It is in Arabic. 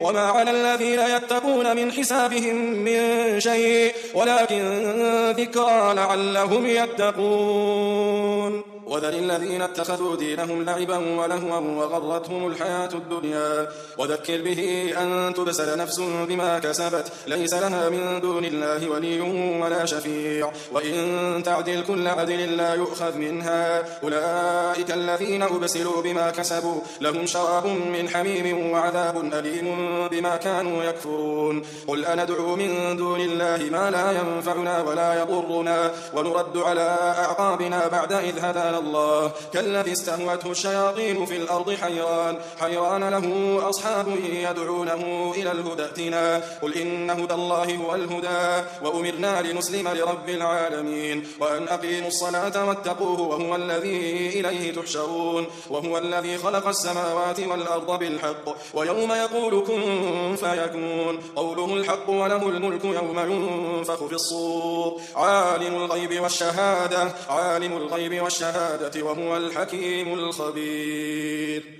وما على الذين يتقون من حسابهم من شيء ولكن ذكرى لعلهم يتقون وذر الذين اتخذوا دينهم لعبا ولهوا وغرتهم الحياة الدنيا وذكر به أن تبسل نفس بما كسبت ليس لها من دون الله ولي ولا شفيع وإن تعدل كل عدل لا يؤخذ منها أولئك الذين أبسلوا بما كسبوا لهم شراب من حميم وعذاب أليم بما كانوا يكفرون قل أندعو من دون الله ما لا ينفعنا ولا يضرنا ونرد على أعقابنا بعد إذ هدانا الله كالذي استهوته الشياطين في الأرض حيران له أصحاب يدعونه إلى الهدى ائتنا قل إن هدى الله هو الهدى وأمرنا لنسلم لرب العالمين وأن أقيموا الصلاة واتقوه وهو الذي إليه تحشرون وهو الذي خلق السماوات والأرض بالحق ويوم يقول كن فيكون قوله الحق وله الملك يوم ينفخ في الصور عالم الغيب والشهادة وهو الحكيم الخبير.